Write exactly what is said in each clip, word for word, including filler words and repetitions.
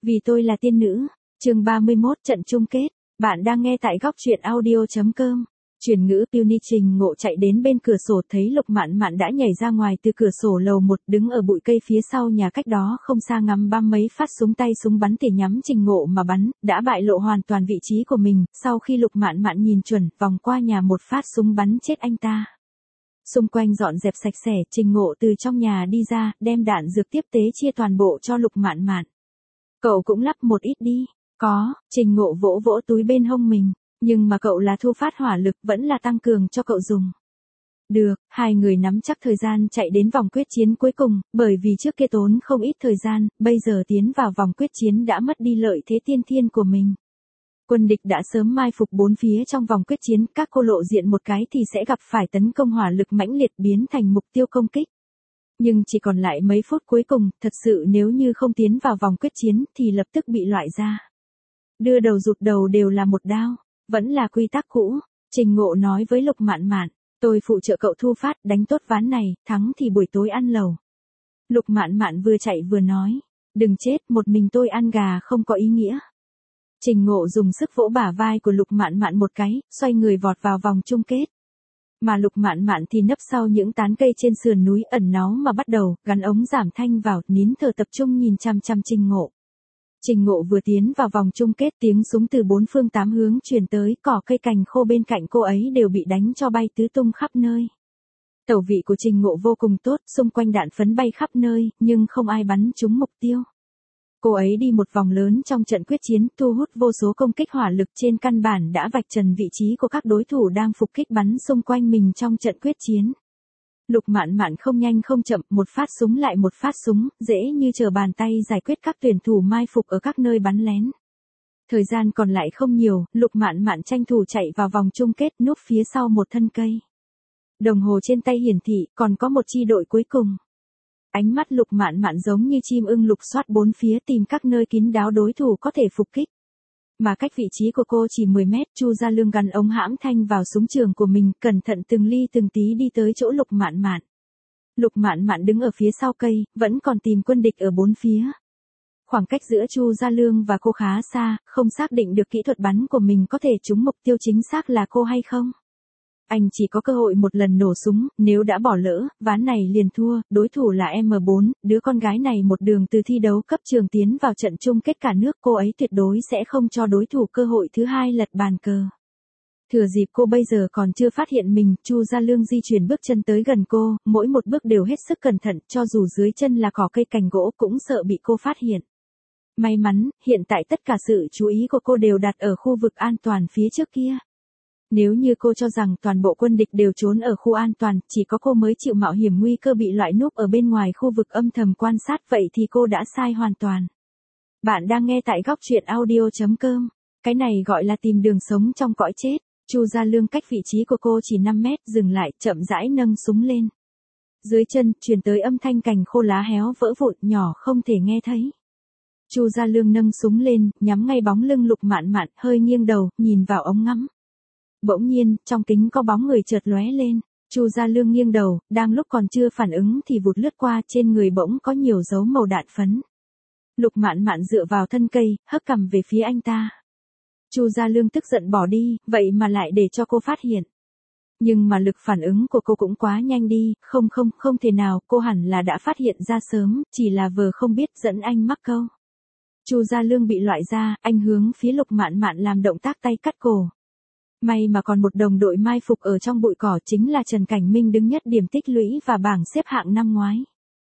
Vì tôi là tiên nữ. Chương ba mươi mốt trận chung kết. Bạn đang nghe tại góc truyện audio chấm com. Chuyển ngữ Puny Trình Ngộ chạy đến bên cửa sổ thấy Lục Mạn Mạn đã nhảy ra ngoài từ cửa sổ lầu một, đứng ở bụi cây phía sau nhà cách đó không xa ngắm băm mấy phát súng tay súng bắn tỉa nhắm Trình Ngộ mà bắn, đã bại lộ hoàn toàn vị trí của mình, sau khi Lục Mạn Mạn nhìn chuẩn, vòng qua nhà một phát súng bắn chết anh ta. Xung quanh dọn dẹp sạch sẽ, Trình Ngộ từ trong nhà đi ra, đem đạn dược tiếp tế chia toàn bộ cho Lục Mạn Mạn. Cậu cũng lắp một ít đi. Có, Trình Ngộ vỗ vỗ túi bên hông mình, nhưng mà cậu là thu phát hỏa lực, vẫn là tăng cường cho cậu dùng. Được, hai người nắm chắc thời gian chạy đến vòng quyết chiến cuối cùng, bởi vì trước kia tốn không ít thời gian, bây giờ tiến vào vòng quyết chiến đã mất đi lợi thế tiên thiên của mình. Quân địch đã sớm mai phục bốn phía trong vòng quyết chiến, các cô lộ diện một cái thì sẽ gặp phải tấn công hỏa lực mãnh liệt biến thành mục tiêu công kích. Nhưng chỉ còn lại mấy phút cuối cùng, thật sự nếu như không tiến vào vòng quyết chiến thì lập tức bị loại ra. Đưa đầu rụt đầu đều là một đao, vẫn là quy tắc cũ. Trình Ngộ nói với Lục Mạn Mạn, tôi phụ trợ cậu thu phát, đánh tốt ván này, thắng thì buổi tối ăn lẩu. Lục Mạn Mạn vừa chạy vừa nói, đừng chết, một mình tôi ăn gà không có ý nghĩa. Trình Ngộ dùng sức vỗ bả vai của Lục Mạn Mạn một cái, xoay người vọt vào vòng chung kết. Mà Lục Mạn Mạn thì nấp sau những tán cây trên sườn núi ẩn náu mà bắt đầu, gắn ống giảm thanh vào, nín thở tập trung nhìn chăm chăm Trình Ngộ. Trình Ngộ vừa tiến vào vòng chung kết, tiếng súng từ bốn phương tám hướng truyền tới, cỏ cây cành khô bên cạnh cô ấy đều bị đánh cho bay tứ tung khắp nơi. Tẩu vị của Trình Ngộ vô cùng tốt, xung quanh đạn phấn bay khắp nơi, nhưng không ai bắn trúng mục tiêu. Cô ấy đi một vòng lớn trong trận quyết chiến, thu hút vô số công kích hỏa lực trên căn bản đã vạch trần vị trí của các đối thủ đang phục kích bắn xung quanh mình trong trận quyết chiến. Lục Mạn Mạn không nhanh không chậm, một phát súng lại một phát súng, dễ như trở bàn tay giải quyết các tuyển thủ mai phục ở các nơi bắn lén. Thời gian còn lại không nhiều, Lục Mạn Mạn tranh thủ chạy vào vòng chung kết, núp phía sau một thân cây. Đồng hồ trên tay hiển thị, còn có một chi đội cuối cùng. Ánh mắt Lục Mạn Mạn giống như chim ưng lục soát bốn phía tìm các nơi kín đáo đối thủ có thể phục kích. Mà cách vị trí của cô chỉ mười mét, Chu Gia Lương gắn ống hãm thanh vào súng trường của mình, cẩn thận từng ly từng tí đi tới chỗ Lục Mạn Mạn. Lục Mạn Mạn đứng ở phía sau cây, vẫn còn tìm quân địch ở bốn phía. Khoảng cách giữa Chu Gia Lương và cô khá xa, không xác định được kỹ thuật bắn của mình có thể trúng mục tiêu chính xác là cô hay không. Anh chỉ có cơ hội một lần nổ súng, nếu đã bỏ lỡ, ván này liền thua, đối thủ là em bốn, đứa con gái này một đường từ thi đấu cấp trường tiến vào trận chung kết cả nước, cô ấy tuyệt đối sẽ không cho đối thủ cơ hội thứ hai lật bàn cờ. Thừa dịp cô bây giờ còn chưa phát hiện mình, Chu Gia Lương di chuyển bước chân tới gần cô, mỗi một bước đều hết sức cẩn thận, cho dù dưới chân là cỏ cây cành gỗ cũng sợ bị cô phát hiện. May mắn, hiện tại tất cả sự chú ý của cô đều đặt ở khu vực an toàn phía trước kia. Nếu như cô cho rằng toàn bộ quân địch đều trốn ở khu an toàn, chỉ có cô mới chịu mạo hiểm nguy cơ bị loại núp ở bên ngoài khu vực âm thầm quan sát, vậy thì cô đã sai hoàn toàn. Bạn đang nghe tại góc truyện audio chấm com. Cái này gọi là tìm đường sống trong cõi chết. Chu Gia Lương cách vị trí của cô chỉ năm mét, dừng lại, chậm rãi nâng súng lên. Dưới chân, truyền tới âm thanh cành khô lá héo vỡ vụn, nhỏ không thể nghe thấy. Chu Gia Lương nâng súng lên, nhắm ngay bóng lưng Lục Mạn Mạn, hơi nghiêng đầu, nhìn vào ống ngắm. Bỗng nhiên, trong kính có bóng người chợt lóe lên, Chu Gia Lương nghiêng đầu, đang lúc còn chưa phản ứng thì vụt lướt qua, trên người bỗng có nhiều dấu màu đạn phấn. Lục Mạn Mạn dựa vào thân cây, hất cằm về phía anh ta. Chu Gia Lương tức giận bỏ đi, vậy mà lại để cho cô phát hiện. Nhưng mà lực phản ứng của cô cũng quá nhanh đi, không không, không thể nào, cô hẳn là đã phát hiện ra sớm, chỉ là vờ không biết dẫn anh mắc câu. Chu Gia Lương bị loại ra, anh hướng phía Lục Mạn Mạn làm động tác tay cắt cổ. May mà còn một đồng đội mai phục ở trong bụi cỏ, chính là Trần Cảnh Minh đứng nhất điểm tích lũy và bảng xếp hạng năm ngoái.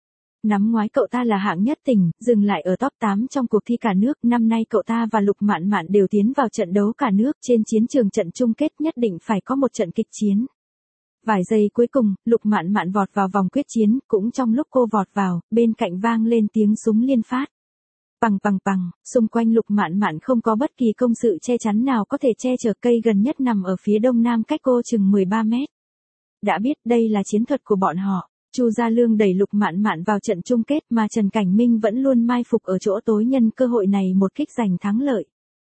Năm ngoái cậu ta là hạng nhất tỉnh, dừng lại ở top tám trong cuộc thi cả nước, năm nay cậu ta và Lục Mạn Mạn đều tiến vào trận đấu cả nước, trên chiến trường trận chung kết nhất định phải có một trận kịch chiến. Vài giây cuối cùng, Lục Mạn Mạn vọt vào vòng quyết chiến, cũng trong lúc cô vọt vào, bên cạnh vang lên tiếng súng liên phát. Pằng pằng pằng, xung quanh Lục Mạn Mạn không có bất kỳ công sự che chắn nào có thể che chở, cây gần nhất nằm ở phía đông nam cách cô chừng mười ba mét. Đã biết đây là chiến thuật của bọn họ, Chu Gia Lương đẩy Lục Mạn Mạn vào trận chung kết mà Trần Cảnh Minh vẫn luôn mai phục ở chỗ tối, nhân cơ hội này một kích giành thắng lợi.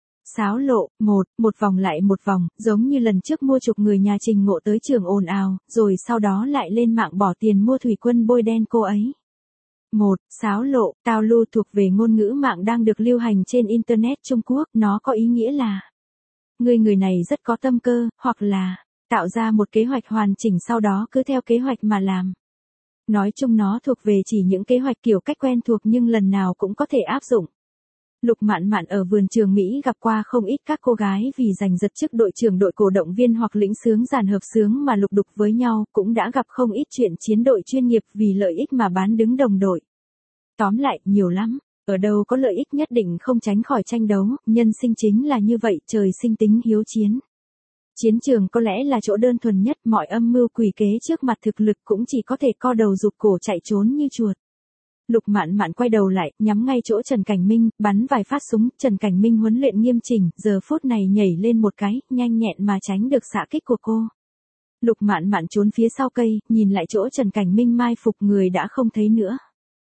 Sáo lộ, một, một vòng lại một vòng, giống như lần trước mua chuộc người nhà Trình Ngộ tới trường ồn ào, rồi sau đó lại lên mạng bỏ tiền mua thủy quân bôi đen cô ấy. một. Sáo lộ, tao lưu thuộc về ngôn ngữ mạng đang được lưu hành trên Internet Trung Quốc, nó có ý nghĩa là người người này rất có tâm cơ, hoặc là tạo ra một kế hoạch hoàn chỉnh sau đó cứ theo kế hoạch mà làm. Nói chung nó thuộc về chỉ những kế hoạch kiểu cách quen thuộc nhưng lần nào cũng có thể áp dụng. Lục Mạn Mạn ở vườn trường Mỹ gặp qua không ít các cô gái vì giành giật chức đội trưởng đội cổ động viên hoặc lĩnh sướng dàn hợp sướng mà lục đục với nhau, cũng đã gặp không ít chuyện chiến đội chuyên nghiệp vì lợi ích mà bán đứng đồng đội. Tóm lại, nhiều lắm, ở đâu có lợi ích nhất định không tránh khỏi tranh đấu, nhân sinh chính là như vậy, trời sinh tính hiếu chiến. Chiến trường có lẽ là chỗ đơn thuần nhất, mọi âm mưu quỷ kế trước mặt thực lực cũng chỉ có thể co đầu rụt cổ chạy trốn như chuột. Lục Mạn Mạn quay đầu lại, nhắm ngay chỗ Trần Cảnh Minh, bắn vài phát súng, Trần Cảnh Minh huấn luyện nghiêm chỉnh, giờ phút này nhảy lên một cái, nhanh nhẹn mà tránh được xạ kích của cô. Lục Mạn Mạn trốn phía sau cây, nhìn lại chỗ Trần Cảnh Minh mai phục, người đã không thấy nữa.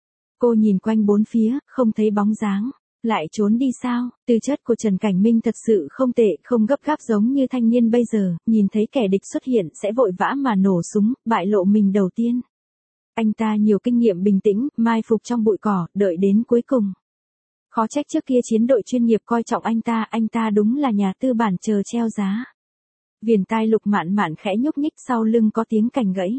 Cô nhìn quanh bốn phía, không thấy bóng dáng. Lại trốn đi sao? Tư chất của Trần Cảnh Minh thật sự không tệ, không gấp gáp giống như thanh niên bây giờ, nhìn thấy kẻ địch xuất hiện sẽ vội vã mà nổ súng, bại lộ mình đầu tiên. Anh ta nhiều kinh nghiệm, bình tĩnh, mai phục trong bụi cỏ, đợi đến cuối cùng. Khó trách trước kia chiến đội chuyên nghiệp coi trọng anh ta, anh ta đúng là nhà tư bản chờ treo giá. Viền tai Lục Mạn Mạn khẽ nhúc nhích, sau lưng có tiếng cành gãy.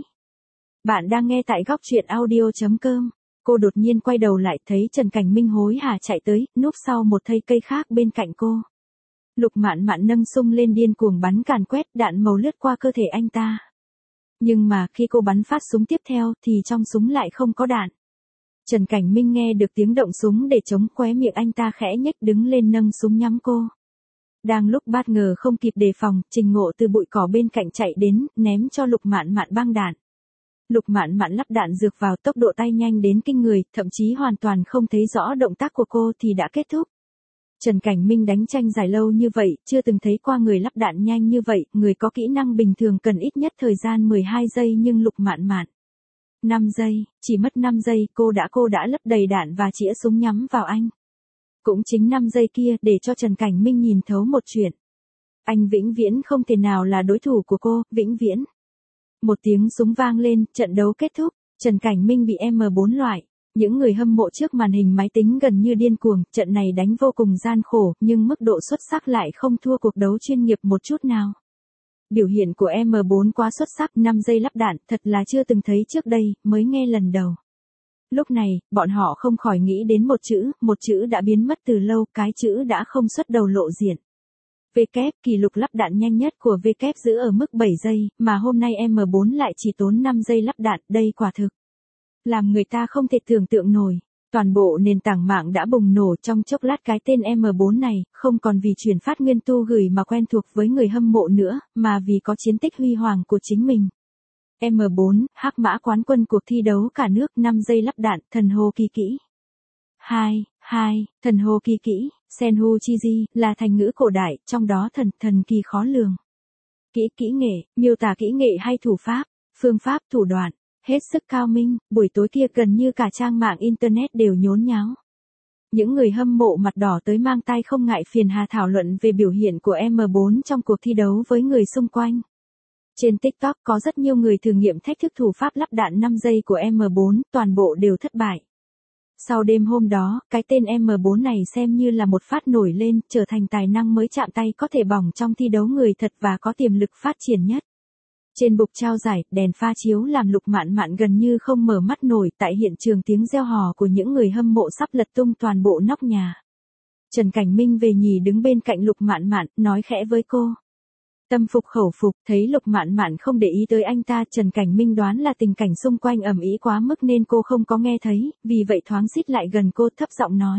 Bạn đang nghe tại góc truyện audio chấm com. Cô đột nhiên quay đầu lại, thấy Trần Cảnh Minh hối hả chạy tới, núp sau một thây cây khác bên cạnh cô. Lục Mạn Mạn nâng súng lên điên cuồng bắn càn quét, đạn màu lướt qua cơ thể anh ta. Nhưng mà khi cô bắn phát súng tiếp theo thì trong súng lại không có đạn. Trần Cảnh Minh nghe được tiếng động súng để chống, khóe miệng anh ta khẽ nhếch, đứng lên nâng súng nhắm cô. Đang lúc bất ngờ không kịp đề phòng, Trình Ngộ từ bụi cỏ bên cạnh chạy đến, ném cho Lục Mạn Mạn băng đạn. Lục Mạn Mạn lắp đạn dược vào, tốc độ tay nhanh đến kinh người, thậm chí hoàn toàn không thấy rõ động tác của cô thì đã kết thúc. Trần Cảnh Minh đánh tranh giải lâu như vậy, chưa từng thấy qua người lắp đạn nhanh như vậy, người có kỹ năng bình thường cần ít nhất thời gian mười hai giây nhưng Lục Mạn Mạn năm giây, chỉ mất năm giây cô đã cô đã lấp đầy đạn và chĩa súng nhắm vào anh. Cũng chính năm giây kia để cho Trần Cảnh Minh nhìn thấu một chuyện. Anh vĩnh viễn không thể nào là đối thủ của cô, vĩnh viễn. Một tiếng súng vang lên, trận đấu kết thúc, Trần Cảnh Minh bị M bốn loại. Những người hâm mộ trước màn hình máy tính gần như điên cuồng, trận này đánh vô cùng gian khổ, nhưng mức độ xuất sắc lại không thua cuộc đấu chuyên nghiệp một chút nào. Biểu hiện của M bốn quá xuất sắc, năm giây lắp đạn, thật là chưa từng thấy trước đây, mới nghe lần đầu. Lúc này, bọn họ không khỏi nghĩ đến một chữ, một chữ đã biến mất từ lâu, cái chữ đã không xuất đầu lộ diện. V kép, kỷ lục lắp đạn nhanh nhất của V kép giữ ở mức bảy giây, mà hôm nay M bốn lại chỉ tốn năm giây lắp đạn, đây quả thực làm người ta không thể tưởng tượng nổi. Toàn bộ nền tảng mạng đã bùng nổ trong chốc lát, cái tên M bốn này, không còn vì chuyển phát nguyên tu gửi mà quen thuộc với người hâm mộ nữa, mà vì có chiến tích huy hoàng của chính mình. M bốn, hắc mã quán quân cuộc thi đấu cả nước, năm giây lắp đạn, thần hồ kỳ kỹ. hai, hai, thần hồ kỳ kỹ, Senhu Chiji, là thành ngữ cổ đại, trong đó thần, thần kỳ khó lường. Kỹ, kỹ nghệ, miêu tả kỹ nghệ hay thủ pháp, phương pháp, thủ đoạn, hết sức cao minh, buổi tối kia gần như cả trang mạng Internet đều nhốn nháo. Những người hâm mộ mặt đỏ tới mang tai không ngại phiền hà thảo luận về biểu hiện của M bốn trong cuộc thi đấu với người xung quanh. Trên TikTok có rất nhiều người thử nghiệm thách thức thủ pháp lắp đạn năm giây của M bốn, toàn bộ đều thất bại. Sau đêm hôm đó, cái tên M bốn này xem như là một phát nổi lên, trở thành tài năng mới chạm tay có thể bỏng trong thi đấu người thật và có tiềm lực phát triển nhất. Trên bục trao giải, đèn pha chiếu làm Lục Mạn Mạn gần như không mở mắt nổi, tại hiện trường tiếng reo hò của những người hâm mộ sắp lật tung toàn bộ nóc nhà. Trần Cảnh Minh về nhì đứng bên cạnh Lục Mạn Mạn, nói khẽ với cô. Tâm phục khẩu phục, thấy Lục Mạn Mạn không để ý tới anh ta, Trần Cảnh Minh đoán là tình cảnh xung quanh ầm ĩ quá mức nên cô không có nghe thấy, vì vậy thoáng xít lại gần cô, thấp giọng nói.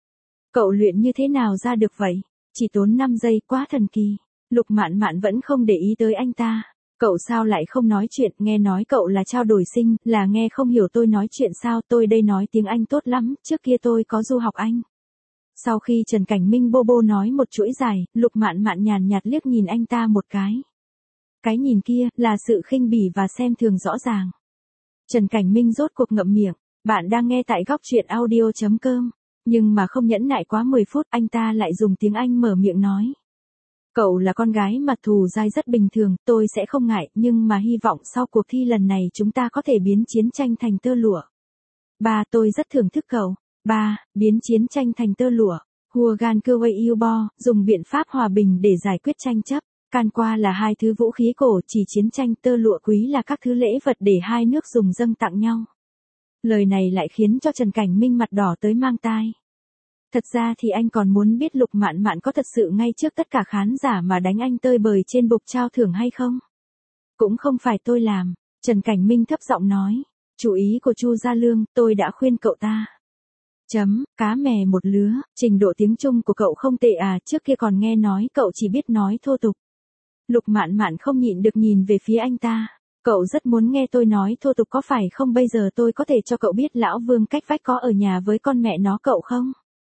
Cậu luyện như thế nào ra được vậy? Chỉ tốn năm giây, quá thần kỳ. Lục Mạn Mạn vẫn không để ý tới anh ta. Cậu sao lại không nói chuyện, nghe nói cậu là trao đổi sinh, là nghe không hiểu tôi nói chuyện sao, tôi đây nói tiếng Anh tốt lắm, trước kia tôi có du học Anh. Sau khi Trần Cảnh Minh bô bô nói một chuỗi dài, Lục Mạn Mạn nhàn nhạt liếc nhìn anh ta một cái. Cái nhìn kia, là sự khinh bỉ và xem thường rõ ràng. Trần Cảnh Minh rốt cuộc ngậm miệng, bạn đang nghe tại góc truyện audio chấm com, nhưng mà không nhẫn nại quá mười phút, anh ta lại dùng tiếng Anh mở miệng nói. Cậu là con gái mặt thù dai rất bình thường, tôi sẽ không ngại, nhưng mà hy vọng sau cuộc thi lần này chúng ta có thể biến chiến tranh thành tơ lụa. Ba, tôi rất thưởng thức cậu. Ba, biến chiến tranh thành tơ lụa. Hua gan cơ way yêu bo, dùng biện pháp hòa bình để giải quyết tranh chấp. Can qua là hai thứ vũ khí cổ, chỉ chiến tranh tơ lụa quý là các thứ lễ vật để hai nước dùng dâng tặng nhau. Lời này lại khiến cho Trần Cảnh Minh mặt đỏ tới mang tai. Thật ra thì anh còn muốn biết Lục Mạn Mạn có thật sự ngay trước tất cả khán giả mà đánh anh tơi bời trên bục trao thưởng hay không? Cũng không phải tôi làm, Trần Cảnh Minh thấp giọng nói. Chủ ý của Chu Gia Lương, tôi đã khuyên cậu ta. Chấm, cá mè một lứa, trình độ tiếng Trung của cậu không tệ à, trước kia còn nghe nói cậu chỉ biết nói thô tục. Lục Mạn Mạn không nhịn được nhìn về phía anh ta. Cậu rất muốn nghe tôi nói thô tục có phải không? Bây giờ tôi có thể cho cậu biết lão Vương cách vách có ở nhà với con mẹ nó cậu không?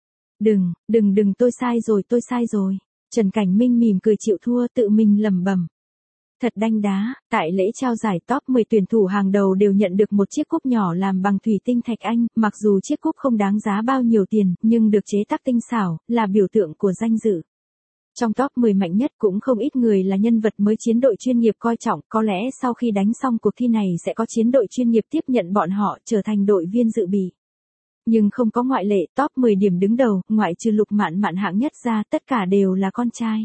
Đừng, đừng đừng tôi sai rồi tôi sai rồi. Trần Cảnh Minh mỉm cười chịu thua tự mình lẩm bẩm. Thật đanh đá, tại lễ trao giải top mười tuyển thủ hàng đầu đều nhận được một chiếc cúp nhỏ làm bằng thủy tinh thạch anh, mặc dù chiếc cúp không đáng giá bao nhiêu tiền, nhưng được chế tác tinh xảo, là biểu tượng của danh dự. Trong top mười mạnh nhất cũng không ít người là nhân vật mới chiến đội chuyên nghiệp coi trọng, có lẽ sau khi đánh xong cuộc thi này sẽ có chiến đội chuyên nghiệp tiếp nhận bọn họ trở thành đội viên dự bị. Nhưng không có ngoại lệ, top mười điểm đứng đầu, ngoại trừ Lục Mạn Mạn hạng nhất ra, tất cả đều là con trai.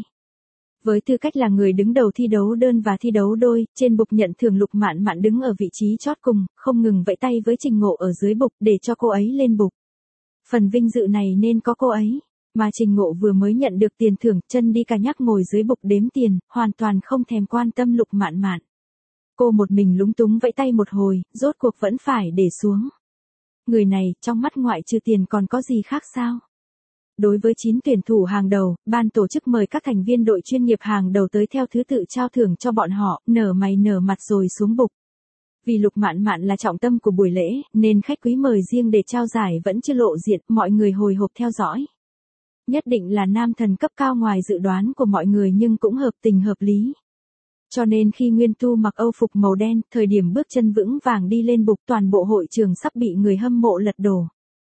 Với tư cách là người đứng đầu thi đấu đơn và thi đấu đôi, trên bục nhận thưởng Lục Mạn Mạn đứng ở vị trí chót cùng, không ngừng vẫy tay với Trình Ngộ ở dưới bục để cho cô ấy lên bục. Phần vinh dự này nên có cô ấy. Mà Trình Ngộ vừa mới nhận được tiền thưởng, chân đi cà nhắc ngồi dưới bục đếm tiền, hoàn toàn không thèm quan tâm Lục Mạn Mạn. Cô một mình lúng túng vẫy tay một hồi, rốt cuộc vẫn phải để xuống. Người này, trong mắt ngoại trừ tiền còn có gì khác sao? Đối với chín tuyển thủ hàng đầu, ban tổ chức mời các thành viên đội chuyên nghiệp hàng đầu tới theo thứ tự trao thưởng cho bọn họ, nở mày nở mặt rồi xuống bục. Vì Lục Mạn Mạn là trọng tâm của buổi lễ, nên khách quý mời riêng để trao giải vẫn chưa lộ diện, mọi người hồi hộp theo dõi. Nhất định là nam thần cấp cao ngoài dự đoán của mọi người nhưng cũng hợp tình hợp lý. Cho nên khi Nguyên Tu mặc âu phục màu đen, thời điểm bước chân vững vàng đi lên bục, toàn bộ hội trường sắp bị người hâm mộ lật đổ.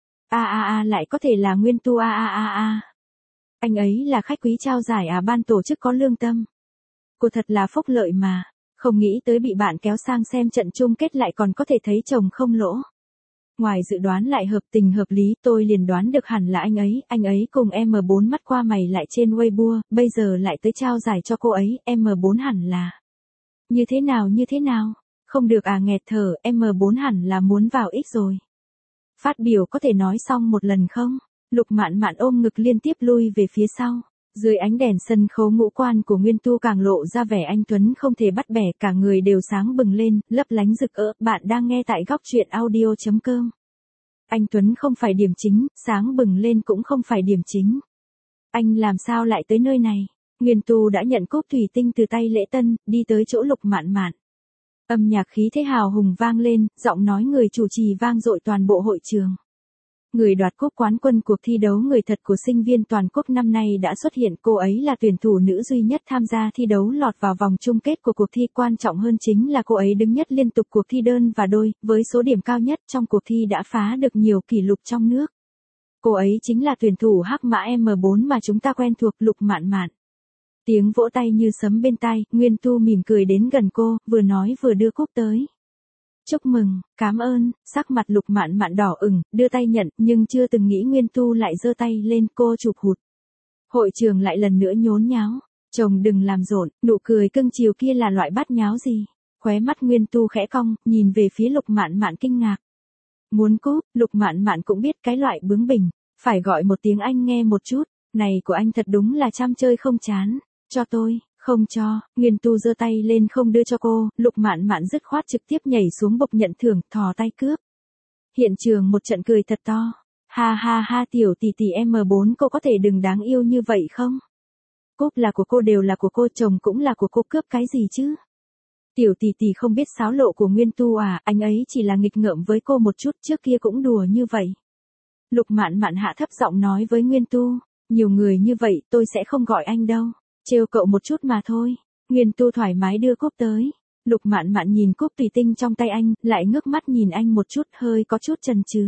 A a a lại có thể là Nguyên Tu a a a a. Anh ấy là khách quý trao giải à? Ban tổ chức có lương tâm. Cô thật là phúc lợi mà, không nghĩ tới bị bạn kéo sang xem trận chung kết lại còn có thể thấy chồng không lỗ. Ngoài dự đoán lại hợp tình hợp lý, tôi liền đoán được hẳn là anh ấy, anh ấy cùng em bốn mắt qua mày lại trên Weibo, bây giờ lại tới trao giải cho cô ấy, em bốn hẳn là. Như thế nào như thế nào? Không được à, nghẹt thở, em bốn hẳn là muốn vào X rồi. Phát biểu có thể nói xong một lần không? Lục Mạn Mạn ôm ngực liên tiếp lui về phía sau. Dưới ánh đèn sân khấu ngũ quan của Nguyên Tu càng lộ ra vẻ anh tuấn không thể bắt bẻ, cả người đều sáng bừng lên, lấp lánh rực rỡ. Bạn đang nghe tại góc truyện audio chấm com. Anh tuấn không phải điểm chính, sáng bừng lên cũng không phải điểm chính. Anh làm sao lại tới nơi này? Nguyên Tu đã nhận cúp thủy tinh từ tay Lễ Tân, đi tới chỗ Lục Mạn Mạn. Âm nhạc khí thế hào hùng vang lên, giọng nói người chủ trì vang dội toàn bộ hội trường. Người đoạt cúp quán quân cuộc thi đấu người thật của sinh viên toàn quốc năm nay đã xuất hiện, cô ấy là tuyển thủ nữ duy nhất tham gia thi đấu lọt vào vòng chung kết của cuộc thi, quan trọng hơn chính là cô ấy đứng nhất liên tục cuộc thi đơn và đôi, với số điểm cao nhất trong cuộc thi đã phá được nhiều kỷ lục trong nước. Cô ấy chính là tuyển thủ hắc mã em bốn mà chúng ta quen thuộc, Lục Mạn Mạn. Tiếng vỗ tay như sấm bên tai, Nguyên Tu mỉm cười đến gần cô, vừa nói vừa đưa cúp tới. Chúc mừng, cảm ơn, sắc mặt Lục Mạn Mạn đỏ ửng, đưa tay nhận, nhưng chưa từng nghĩ Nguyên Tu lại giơ tay lên, cô chụp hụt. Hội trường lại lần nữa nhốn nháo. Chồng đừng làm rộn, nụ cười cưng chiều kia là loại bát nháo gì? Khóe mắt Nguyên Tu khẽ cong, nhìn về phía Lục Mạn Mạn kinh ngạc. Muốn cúp, Lục Mạn Mạn cũng biết cái loại bướng bỉnh, phải gọi một tiếng anh nghe một chút, này của anh thật đúng là chăm chơi không chán, cho tôi. Không cho, Nguyên Tu giơ tay lên không đưa cho cô, Lục Mạn Mạn dứt khoát trực tiếp nhảy xuống bục nhận thưởng, thò tay cướp. Hiện trường một trận cười thật to. Ha ha ha, tiểu tỷ tỷ em bốn, cô có thể đừng đáng yêu như vậy không? Cúp là của cô, đều là của cô, chồng cũng là của cô, cướp cái gì chứ? Tiểu tỷ tỷ không biết xáo lộ của Nguyên Tu à, anh ấy chỉ là nghịch ngợm với cô một chút, trước kia cũng đùa như vậy. Lục Mạn Mạn hạ thấp giọng nói với Nguyên Tu, nhiều người như vậy tôi sẽ không gọi anh đâu. Trêu cậu một chút mà thôi. Nguyên Tu thoải mái đưa cúp tới. Lục Mạn Mạn nhìn cúp thủy tinh trong tay anh, lại ngước mắt nhìn anh một chút, hơi có chút chần chừ.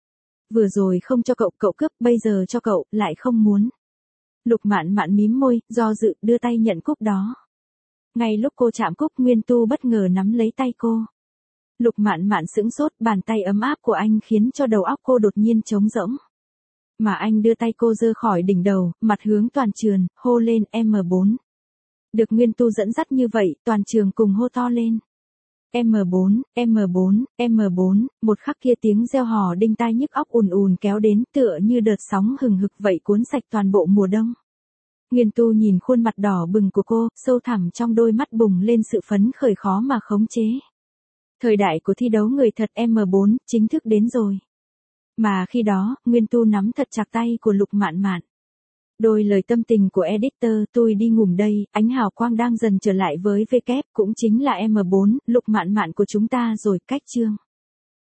Vừa rồi không cho cậu, cậu cướp, bây giờ cho cậu, lại không muốn. Lục Mạn Mạn mím môi, do dự, đưa tay nhận cúp đó. Ngay lúc cô chạm cúp, Nguyên Tu bất ngờ nắm lấy tay cô. Lục Mạn Mạn sững sốt, bàn tay ấm áp của anh khiến cho đầu óc cô đột nhiên trống rỗng. Mà anh đưa tay cô giơ khỏi đỉnh đầu, mặt hướng toàn trường, hô lên em bốn. Được Nguyên Tu dẫn dắt như vậy, toàn trường cùng hô to lên. em bốn, em bốn, em bốn, một khắc kia tiếng reo hò đinh tai nhức óc ùn ùn kéo đến tựa như đợt sóng hừng hực vậy cuốn sạch toàn bộ mùa đông. Nguyên Tu nhìn khuôn mặt đỏ bừng của cô, sâu thẳm trong đôi mắt bùng lên sự phấn khởi khó mà khống chế. Thời đại của thi đấu người thật em bốn chính thức đến rồi. Mà khi đó, Nguyên Tu nắm thật chặt tay của Lục Mạn Mạn. Đôi lời tâm tình của editor, tôi đi ngủ đây, ánh hào quang đang dần trở lại với W, cũng chính là em bốn, Lục Mạn Mạn của chúng ta rồi, cách chương.